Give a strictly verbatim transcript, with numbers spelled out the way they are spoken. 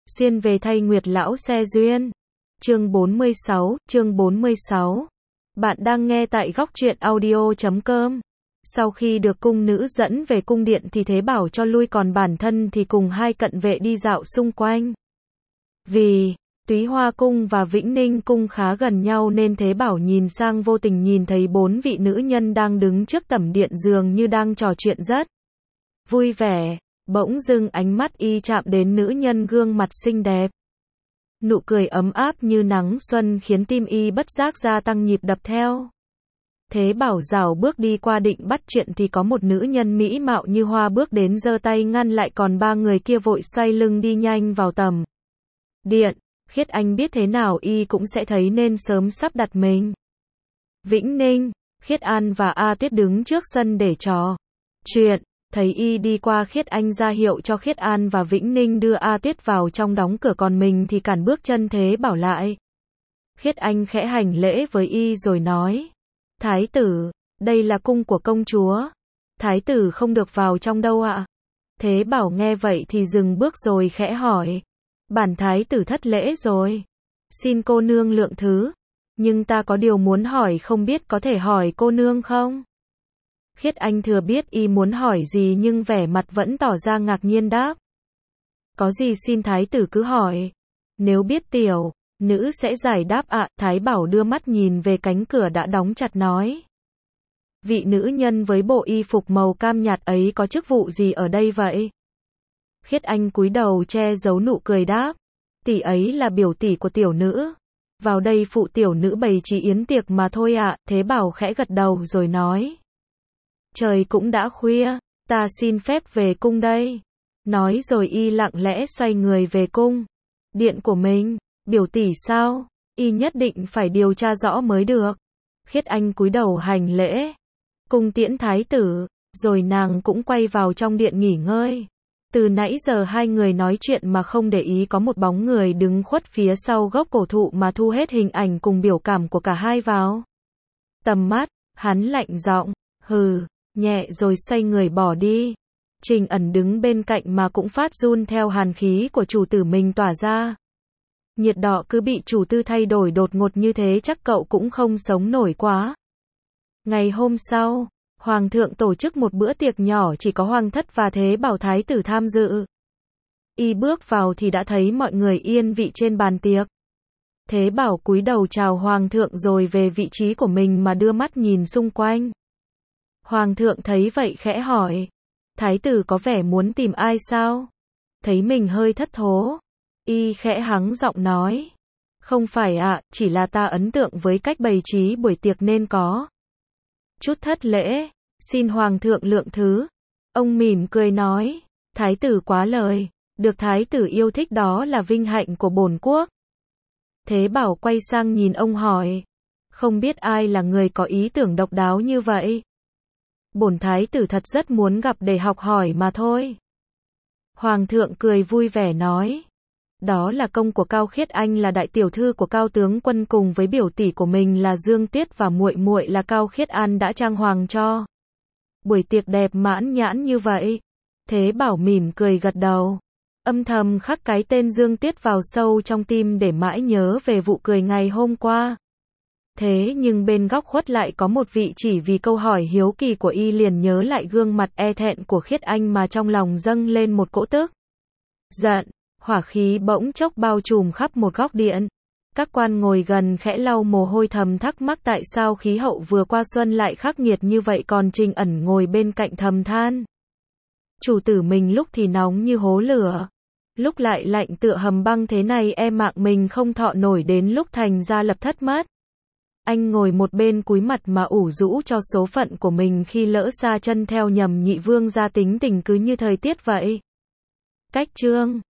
Xuyên về thay Nguyệt lão xe duyên. Chương bốn mươi sáu, chương bốn mươi sáu. Bạn đang nghe tại góc truyện audio chấm com. Sau khi được cung nữ dẫn về cung điện thì Thế Bảo cho lui, còn bản thân thì cùng hai cận vệ đi dạo xung quanh. Vì Túy Hoa cung và Vĩnh Ninh cung khá gần nhau nên Thế Bảo nhìn sang vô tình nhìn thấy bốn vị nữ nhân đang đứng trước tẩm điện, dường như đang trò chuyện rất vui vẻ. Bỗng dưng ánh mắt y chạm đến nữ nhân gương mặt xinh đẹp. Nụ cười ấm áp như nắng xuân khiến tim y bất giác gia tăng nhịp đập theo. Thế Bảo rảo bước đi qua định bắt chuyện thì có một nữ nhân mỹ mạo như hoa bước đến giơ tay ngăn lại, còn ba người kia vội xoay lưng đi nhanh vào tầm điện. Khiết Anh biết thế nào y cũng sẽ thấy nên sớm sắp đặt mình. Vĩnh Ninh, Khiết An và A Tuyết đứng trước sân để trò chuyện. Thấy y đi qua, Khiết Anh ra hiệu cho Khiết An và Vĩnh Ninh đưa A Tuyết vào trong đóng cửa, còn mình thì cản bước chân Thế Bảo lại. Khiết Anh khẽ hành lễ với y rồi nói: Thái tử, đây là cung của công chúa. Thái tử không được vào trong đâu ạ? Thế Bảo nghe vậy thì dừng bước rồi khẽ hỏi: Bản thái tử thất lễ rồi. Xin cô nương lượng thứ. Nhưng ta có điều muốn hỏi, không biết có thể hỏi cô nương không? Khiết Anh thừa biết y muốn hỏi gì nhưng vẻ mặt vẫn tỏ ra ngạc nhiên đáp: Có gì xin thái tử cứ hỏi. Nếu biết tiểu nữ sẽ giải đáp ạ. Thái Bảo đưa mắt nhìn về cánh cửa đã đóng chặt nói: Vị nữ nhân với bộ y phục màu cam nhạt ấy có chức vụ gì ở đây vậy? Khiết Anh cúi đầu che giấu nụ cười đáp: Tỷ ấy là biểu tỷ của tiểu nữ. Vào đây phụ tiểu nữ bày trí yến tiệc mà thôi ạ. Thế Bảo khẽ gật đầu rồi nói: Trời cũng đã khuya, ta xin phép về cung đây. Nói rồi y lặng lẽ xoay người về cung điện của mình. Biểu tỷ sao? Y nhất định phải điều tra rõ mới được. Khiết Anh cúi đầu hành lễ, cung tiễn thái tử, rồi nàng cũng quay vào trong điện nghỉ ngơi. Từ nãy giờ hai người nói chuyện mà không để ý có một bóng người đứng khuất phía sau gốc cổ thụ mà thu hết hình ảnh cùng biểu cảm của cả hai vào tầm mắt. Hắn lạnh giọng hừ nhẹ rồi xoay người bỏ đi. Trình Ẩn đứng bên cạnh mà cũng phát run theo hàn khí của chủ tử mình tỏa ra. Nhiệt độ cứ bị chủ tư thay đổi đột ngột như thế chắc cậu cũng không sống nổi quá. Ngày hôm sau, Hoàng thượng tổ chức một bữa tiệc nhỏ, chỉ có Hoàng thất và Thế Bảo thái tử tham dự. Y bước vào thì đã thấy mọi người yên vị trên bàn tiệc. Thế Bảo cúi đầu chào Hoàng thượng rồi về vị trí của mình mà đưa mắt nhìn xung quanh. Hoàng thượng thấy vậy khẽ hỏi: Thái tử có vẻ muốn tìm ai sao? Thấy mình hơi thất thố, y khẽ hắng giọng nói: Không phải ạ, chỉ là ta ấn tượng với cách bày trí buổi tiệc nên có chút thất lễ, xin Hoàng thượng lượng thứ. Ông mỉm cười nói: Thái tử quá lời, được thái tử yêu thích đó là vinh hạnh của bổn quốc. Thế Bảo quay sang nhìn ông hỏi: Không biết ai là người có ý tưởng độc đáo như vậy? Bổn thái tử thật rất muốn gặp để học hỏi mà thôi. Hoàng thượng cười vui vẻ nói: Đó là công của Cao Khiết Anh, là đại tiểu thư của Cao tướng quân, cùng với biểu tỷ của mình là Dương Tuyết và muội muội là Cao Khiết An đã trang hoàng cho buổi tiệc đẹp mãn nhãn như vậy. Thế Bảo mỉm cười gật đầu, âm thầm khắc cái tên Dương Tuyết vào sâu trong tim để mãi nhớ về vụ cười ngày hôm qua. Thế nhưng bên góc khuất lại có một vị chỉ vì câu hỏi hiếu kỳ của y liền nhớ lại gương mặt e thẹn của Khiết Anh mà trong lòng dâng lên một cỗ tức giận. Hỏa khí bỗng chốc bao trùm khắp một góc điện. Các quan ngồi gần khẽ lau mồ hôi thầm thắc mắc tại sao khí hậu vừa qua xuân lại khắc nghiệt như vậy, còn Trình Ẩn ngồi bên cạnh thầm than: Chủ tử mình lúc thì nóng như hố lửa, lúc lại lạnh tựa hầm băng, thế này e mạng mình không thọ nổi, đến lúc thành ra lập thất mất. Anh ngồi một bên cúi mặt mà ủ rũ cho số phận của mình khi lỡ xa chân theo nhầm nhị vương gia, tính tình cứ như thời tiết vậy. Cách chương